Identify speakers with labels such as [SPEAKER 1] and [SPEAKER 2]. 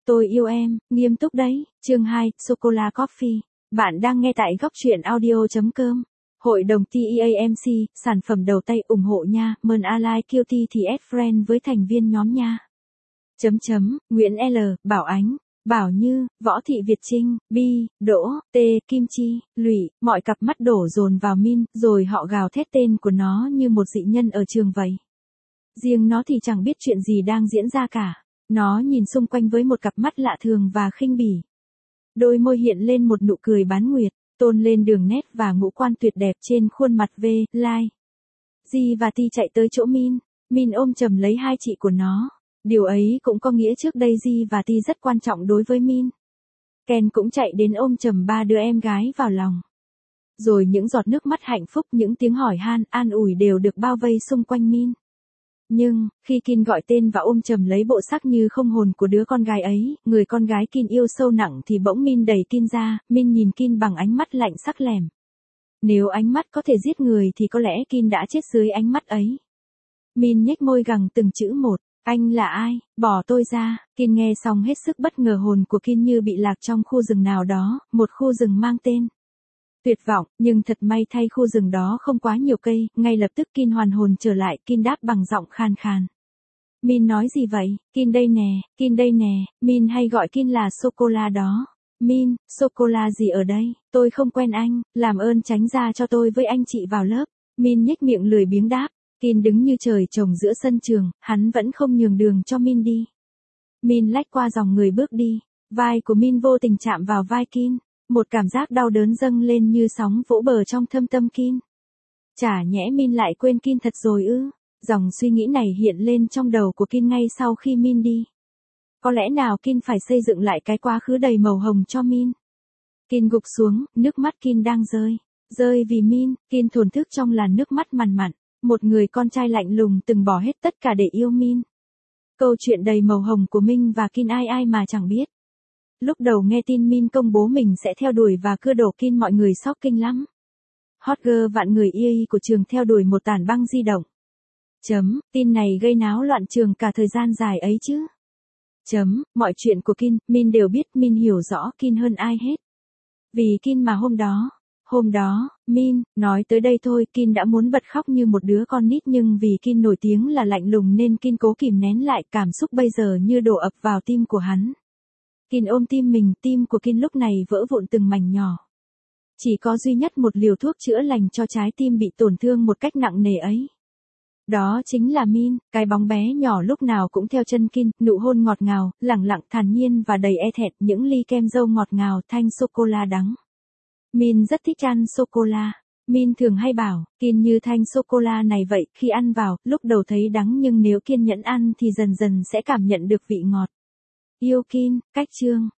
[SPEAKER 1] Tôi yêu em, nghiêm túc đấy. Chương 2, Sô-cô-la Coffee. Bạn đang nghe tại góc truyện audio.com. Hội đồng TEAMC, sản phẩm đầu tay ủng hộ nha, Mơn Ally Guilty thì friend với thành viên nhóm nha. Nguyễn L, Bảo Ánh, Bảo Như, Võ Thị Việt Trinh, Bi, Đỗ, T, Kim Chi, Lụy, mọi cặp mắt đổ dồn vào Min, rồi họ gào thét tên của nó như một dị nhân ở trường vậy. Riêng nó thì chẳng biết chuyện gì đang diễn ra cả. Nó nhìn xung quanh với một cặp mắt lạ thường và khinh bỉ. Đôi môi hiện lên một nụ cười bán nguyệt, tôn lên đường nét và ngũ quan tuyệt đẹp trên khuôn mặt Lai. Di và Ti chạy tới chỗ Min. Min ôm chầm lấy hai chị của nó. Điều ấy cũng có nghĩa trước đây Di và Ti rất quan trọng đối với Min. Ken cũng chạy đến ôm chầm ba đứa em gái vào lòng. Rồi những giọt nước mắt hạnh phúc, những tiếng hỏi han, an ủi đều được bao vây xung quanh Min. Nhưng, khi Kin gọi tên và ôm chầm lấy bộ xác như không hồn của đứa con gái ấy, người con gái Kin yêu sâu nặng thì bỗng Min đẩy Kin ra, Min nhìn Kin bằng ánh mắt lạnh sắc lẻm. Nếu ánh mắt có thể giết người thì có lẽ Kin đã chết dưới ánh mắt ấy. Min nhếch môi gằn từng chữ một, anh là ai, bỏ tôi ra. Kin nghe xong hết sức bất ngờ, hồn của Kin như bị lạc trong khu rừng nào đó, một khu rừng mang tên tuyệt vọng, nhưng thật may thay khu rừng đó không quá nhiều cây, ngay lập tức Kin hoàn hồn trở lại, Kin đáp bằng giọng khàn khàn. Min nói gì vậy? Kin đây nè, Min hay gọi Kin là sô-cô-la đó. Min, sô-cô-la gì ở đây? Tôi không quen anh, làm ơn tránh ra cho tôi với anh chị vào lớp. Min nhếch miệng lười biếng đáp. Kin đứng như trời trồng giữa sân trường, hắn vẫn không nhường đường cho Min đi. Min lách qua dòng người bước đi, vai của Min vô tình chạm vào vai Kin. Một cảm giác đau đớn dâng lên như sóng vỗ bờ trong thâm tâm Kin. Chả nhẽ Min lại quên Kin thật rồi ư? Dòng suy nghĩ này hiện lên trong đầu của Kin ngay sau khi Min đi. Có lẽ nào Kin phải xây dựng lại cái quá khứ đầy màu hồng cho Min? Kin gục xuống, nước mắt Kin đang rơi vì Min. Kin thổn thức trong làn nước mắt mằn mặn. Một người con trai lạnh lùng từng bỏ hết tất cả để yêu Min. Câu chuyện đầy màu hồng của Min và Kin ai mà chẳng biết. Lúc đầu nghe tin Min công bố mình sẽ theo đuổi và cưa đổ Kin, mọi người shocking lắm. Hot girl vạn người y của trường theo đuổi một tản băng di động. Tin này gây náo loạn trường cả thời gian dài ấy chứ. Mọi chuyện của Kin, Min đều biết, Min hiểu rõ Kin hơn ai hết. Vì Kin mà hôm đó, Min, nói tới đây thôi, Kin đã muốn bật khóc như một đứa con nít, nhưng vì Kin nổi tiếng là lạnh lùng nên Kin cố kìm nén lại, cảm xúc bây giờ như đổ ập vào tim của hắn. Kin ôm tim mình, tim của Kin lúc này vỡ vụn từng mảnh nhỏ. Chỉ có duy nhất một liều thuốc chữa lành cho trái tim bị tổn thương một cách nặng nề ấy. Đó chính là Min, cái bóng bé nhỏ lúc nào cũng theo chân Kin, nụ hôn ngọt ngào, lẳng lặng thản nhiên và đầy e thẹn, những ly kem dâu ngọt ngào, thanh sô-cô-la đắng. Min rất thích ăn sô-cô-la. Min thường hay bảo, Kin như thanh sô-cô-la này vậy, khi ăn vào, lúc đầu thấy đắng nhưng nếu kiên nhẫn ăn thì dần dần sẽ cảm nhận được vị ngọt. Yêu Kin, cách chương.